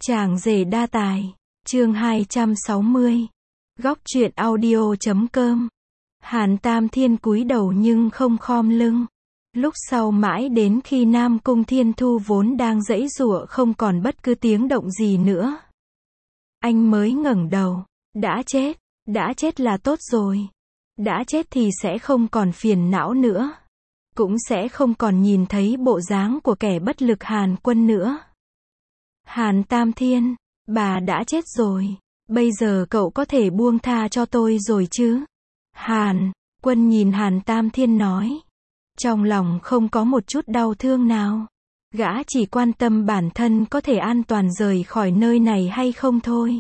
Chàng rể đa tài, chương 260. Góc truyện audio.com. Hàn Tam Thiên cúi đầu nhưng không khom lưng. Lúc sau mãi đến khi Nam Cung Thiên Thu vốn đang giãy giụa không còn bất cứ tiếng động gì nữa, anh mới ngẩng đầu. Đã chết là tốt rồi. Đã chết thì sẽ không còn phiền não nữa. Cũng sẽ không còn nhìn thấy bộ dáng của kẻ bất lực Hàn Quân nữa. Hàn Tam Thiên, bà đã chết rồi. Bây giờ cậu có thể buông tha cho tôi rồi chứ? Hàn Quân nhìn Hàn Tam Thiên nói. Trong lòng không có một chút đau thương nào. Gã chỉ quan tâm bản thân có thể an toàn rời khỏi nơi này hay không thôi.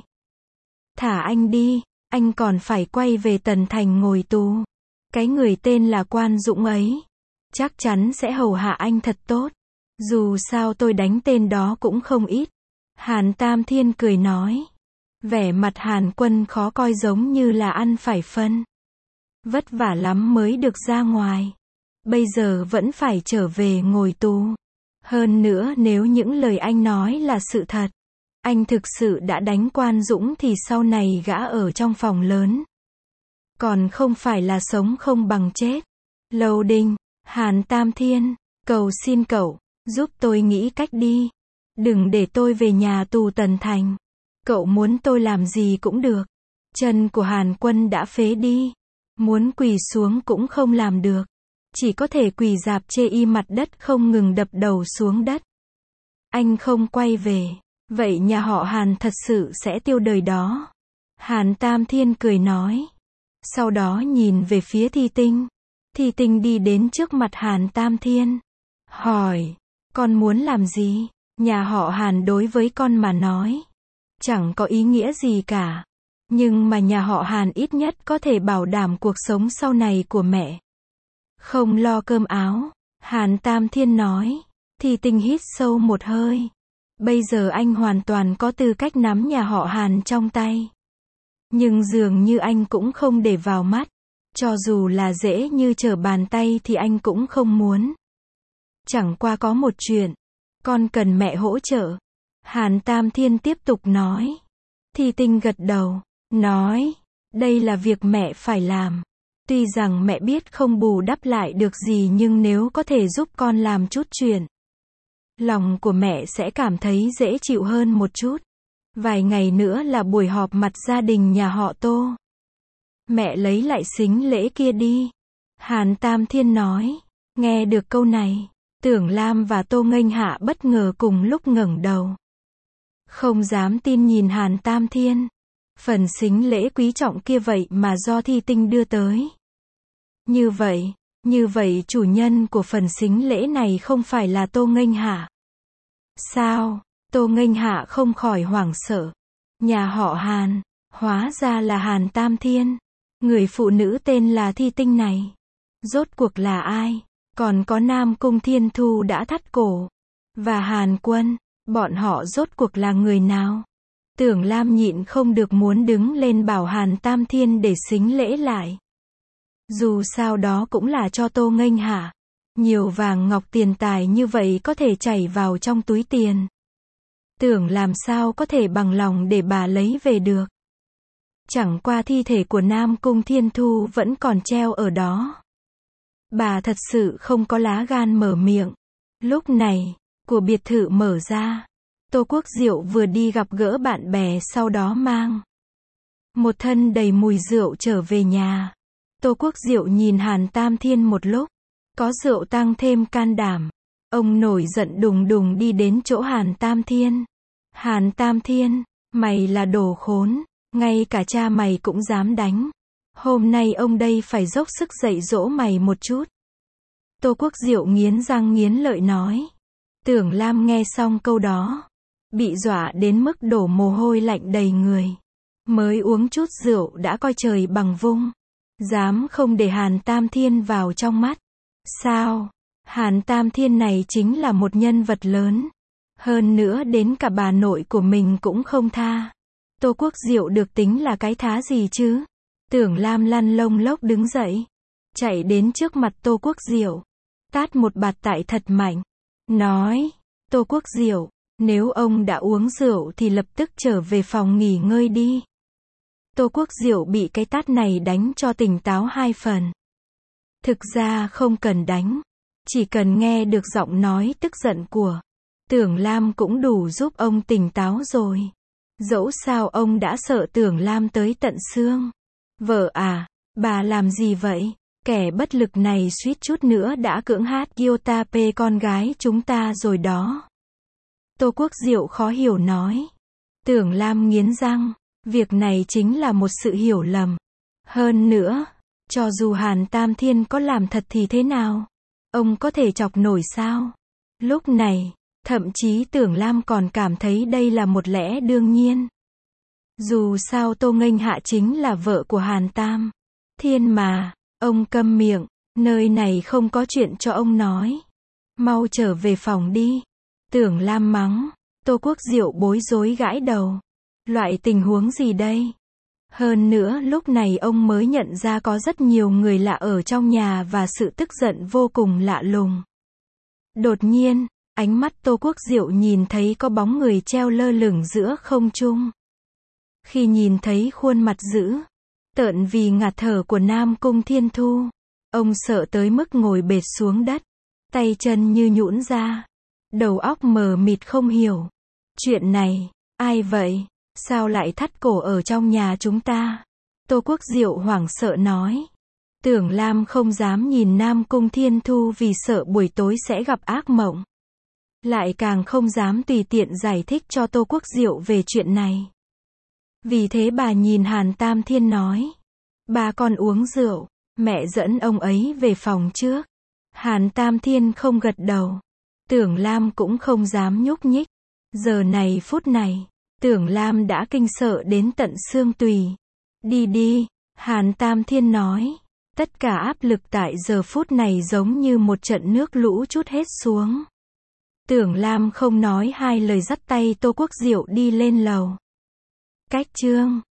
Thả anh đi, anh còn phải quay về Tần Thành ngồi tù. Cái người tên là Quan Dũng ấy chắc chắn sẽ hầu hạ anh thật tốt. Dù sao tôi đánh tên đó cũng không ít. Hàn Tam Thiên cười nói. Vẻ mặt Hàn Quân khó coi giống như là ăn phải phân. Vất vả lắm mới được ra ngoài. Bây giờ vẫn phải trở về ngồi tù. Hơn nữa nếu những lời anh nói là sự thật, anh thực sự đã đánh Quan Dũng thì sau này gã ở trong phòng lớn còn không phải là sống không bằng chết. Lâu Đình, Hàn Tam Thiên, cầu xin cậu, giúp tôi nghĩ cách đi. Đừng để tôi về nhà tù Tần Thành. Cậu muốn tôi làm gì cũng được. Chân của Hàn Quân đã phế đi. Muốn quỳ xuống cũng không làm được. Chỉ có thể quỳ rạp chê y mặt đất không ngừng đập đầu xuống đất. Anh không quay về. Vậy nhà họ Hàn thật sự sẽ tiêu đời đó. Hàn Tam Thiên cười nói. Sau đó nhìn về phía Thi Tinh. Thi Tinh đi đến trước mặt Hàn Tam Thiên. Hỏi. Con muốn làm gì? Nhà họ Hàn đối với con mà nói chẳng có ý nghĩa gì cả. Nhưng mà nhà họ Hàn ít nhất có thể bảo đảm cuộc sống sau này của mẹ. Không lo cơm áo. Hàn Tam Thiên nói. Thi Tinh hít sâu một hơi. Bây giờ anh hoàn toàn có tư cách nắm nhà họ Hàn trong tay. Nhưng dường như anh cũng không để vào mắt. Cho dù là dễ như trở bàn tay thì anh cũng không muốn. Chẳng qua có một chuyện. Con cần mẹ hỗ trợ. Hàn Tam Thiên tiếp tục nói. Thi Tinh gật đầu. Nói. Đây là việc mẹ phải làm. Tuy rằng mẹ biết không bù đắp lại được gì nhưng nếu có thể giúp con làm chút chuyện, lòng của mẹ sẽ cảm thấy dễ chịu hơn một chút. Vài ngày nữa là buổi họp mặt gia đình nhà họ Tô. Mẹ lấy lại sính lễ kia đi. Hàn Tam Thiên nói. Nghe được câu này, Tưởng Lam và Tô Nghênh Hạ bất ngờ cùng lúc ngẩng đầu. Không dám tin nhìn Hàn Tam Thiên. Phần sính lễ quý trọng kia vậy mà do Thi Tinh đưa tới. Như vậy chủ nhân của phần sính lễ này không phải là Tô Nghênh Hạ. Sao? Tô Nghênh Hạ không khỏi hoảng sợ. Nhà họ Hàn, hóa ra là Hàn Tam Thiên. Người phụ nữ tên là Thi Tinh này. Rốt cuộc là ai? Còn có Nam Cung Thiên Thu đã thắt cổ. Và Hàn Quân, bọn họ rốt cuộc là người nào? Tưởng Lam nhịn không được muốn đứng lên bảo Hàn Tam Thiên để sính lễ lại. Dù sao đó cũng là cho Tô Nghênh Hạ. Nhiều vàng ngọc tiền tài như vậy có thể chảy vào trong túi tiền. Tưởng làm sao có thể bằng lòng để bà lấy về được. Chẳng qua thi thể của Nam Cung Thiên Thu vẫn còn treo ở đó. Bà thật sự không có lá gan mở miệng. Lúc này, của biệt thự mở ra. Tô Quốc Diệu vừa đi gặp gỡ bạn bè sau đó mang một thân đầy mùi rượu trở về nhà. Tô Quốc Diệu nhìn Hàn Tam Thiên một lúc. Có rượu tăng thêm can đảm. Ông nổi giận đùng đùng đi đến chỗ Hàn Tam Thiên. Hàn Tam Thiên, mày là đồ khốn. Ngay cả cha mày cũng dám đánh. Hôm nay ông đây phải dốc sức dạy dỗ mày một chút. Tô Quốc Diệu nghiến răng nghiến lợi nói. Tưởng Lam nghe xong câu đó, bị dọa đến mức đổ mồ hôi lạnh đầy người. Mới uống chút rượu đã coi trời bằng vung. Dám không để Hàn Tam Thiên vào trong mắt. Sao? Hàn Tam Thiên này chính là một nhân vật lớn. Hơn nữa đến cả bà nội của mình cũng không tha. Tô Quốc Diệu được tính là cái thá gì chứ? Tưởng Lam lăn lông lốc đứng dậy. Chạy đến trước mặt Tô Quốc Diệu. Tát một bạt tại thật mạnh. Nói. Tô Quốc Diệu, Nếu ông đã uống rượu thì lập tức trở về phòng nghỉ ngơi đi. Tô Quốc Diệu bị cái tát này đánh cho tỉnh táo 2 phần. Thực ra không cần đánh, chỉ cần nghe được giọng nói tức giận của Tưởng Lam cũng đủ giúp ông tỉnh táo rồi. Dẫu sao ông đã sợ Tưởng Lam tới tận xương. Vợ à, bà làm gì vậy? Kẻ bất lực này suýt chút nữa đã cưỡng hát Gyotape con gái chúng ta rồi đó. Tô Quốc Diệu khó hiểu nói. Tưởng Lam nghiến răng, việc này chính là một sự hiểu lầm. Hơn nữa, cho dù Hàn Tam Thiên có làm thật thì thế nào? Ông có thể chọc nổi sao? Lúc này, thậm chí Tưởng Lam còn cảm thấy đây là một lẽ đương nhiên. Dù sao Tô Nghênh Hạ chính là vợ của Hàn Tam Thiên mà. Ông câm miệng, nơi này không có chuyện cho ông nói. Mau trở về phòng đi. Tưởng Lam mắng. Tô Quốc Diệu bối rối gãi đầu. Loại tình huống gì đây? Hơn nữa lúc này ông mới nhận ra có rất nhiều người lạ ở trong nhà và sự tức giận vô cùng lạ lùng. Đột nhiên, ánh mắt Tô Quốc Diệu nhìn thấy có bóng người treo lơ lửng giữa không trung. Khi nhìn thấy khuôn mặt dữ tợn vì ngạt thở của Nam Cung Thiên Thu, ông sợ tới mức ngồi bệt xuống đất, tay chân như nhũn ra, đầu óc mờ mịt không hiểu. Chuyện này, ai vậy? Sao lại thắt cổ ở trong nhà chúng ta? Tô Quốc Diệu hoảng sợ nói. Tưởng Lam không dám nhìn Nam Cung Thiên Thu vì sợ buổi tối sẽ gặp ác mộng. Lại càng không dám tùy tiện giải thích cho Tô Quốc Diệu về chuyện này. Vì thế bà nhìn Hàn Tam Thiên nói. Ba con uống rượu, mẹ dẫn ông ấy về phòng trước. Hàn Tam Thiên không gật đầu. Tưởng Lam cũng không dám nhúc nhích. Giờ này phút này, Tưởng Lam đã kinh sợ đến tận xương tùy. Đi đi, Hàn Tam Thiên nói. Tất cả áp lực tại giờ phút này giống như một trận nước lũ trút hết xuống. Tưởng Lam không nói hai lời dắt tay Tô Quốc Diệu đi lên lầu. Cách chương